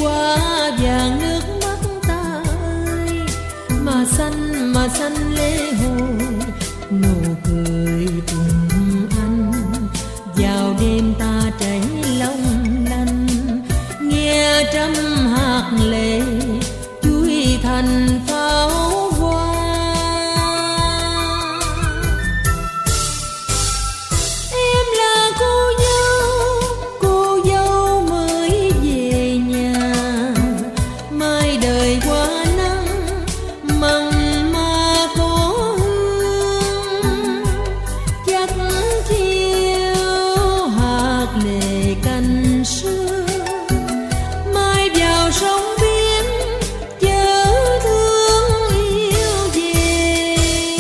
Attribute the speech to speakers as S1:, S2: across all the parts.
S1: hoa vàng nước mắt ta ơi, mà xanh lễ hội nụ cười cùng anh vào đêm ta chảy long lanh, nghe trăm hạt lệ chuối thành pháo hoa. Em là cô dâu mới về nhà, mai đời qua nắng mặn mà có hương, chắc chiều hạt lệ cành sương, mai vào sông biên chớ thương yêu về.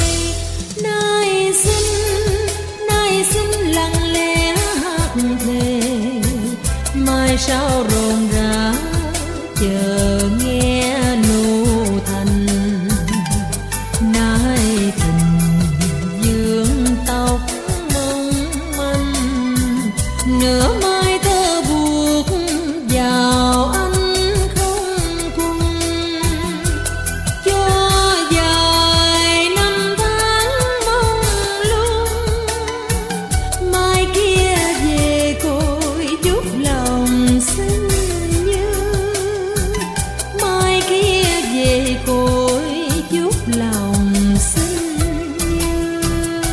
S1: Nay xin lặng lẽ hát thề, mai sau rộn rã chờ nghe nụ thành. Nay tình dương tóc mong manh, nửa mai tơ buộc vào anh không cùng. Cho dài năm tháng mong lung, mai kia về cội chút lòng xinh như, mai kia về cội chút lòng xinh như.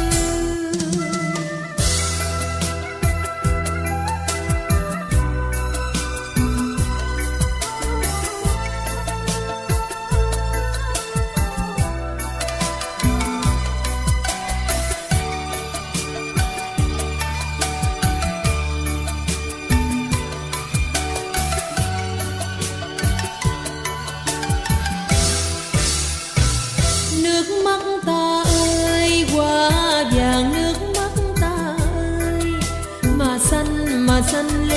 S1: Nước mắt ta ơi, hoa vàng nước mắt ta ơi, mà xanh